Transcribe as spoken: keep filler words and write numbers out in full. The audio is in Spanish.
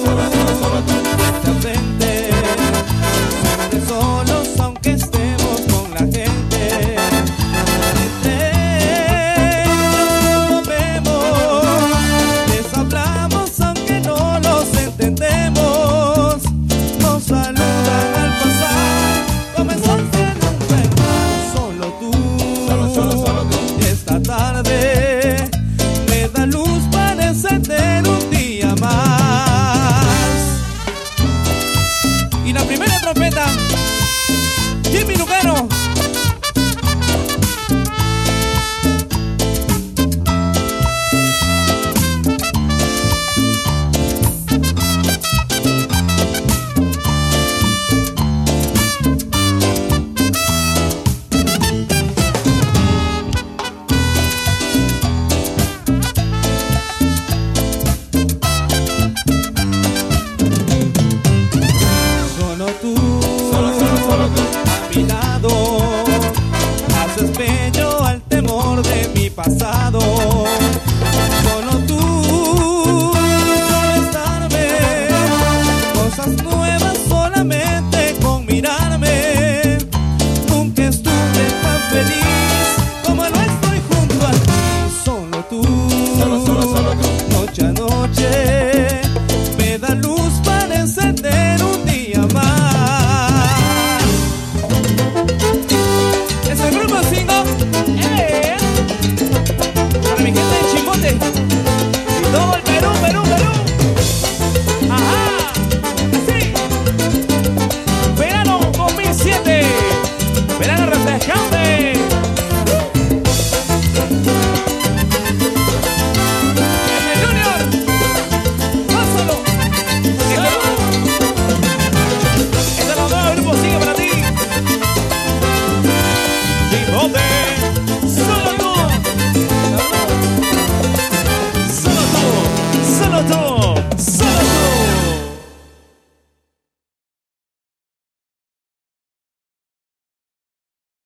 solo tú, solo tú. De frente, siempre solos aunque estemos con la gente. Entre nos vemos, les hablamos aunque no los entendemos. Nos saludan al pasar, comenzaste en un verano. Solo tú, Solo, solo, solo tú. esta tarde me da luz para encender un día más. Y la primera trompeta, Jimmy Lugano. Solo tú, Solo, solo, solo tú. a mi lado, haces bello al temor de mi pasado. Solo tú, solo estarme, cosas nuevas.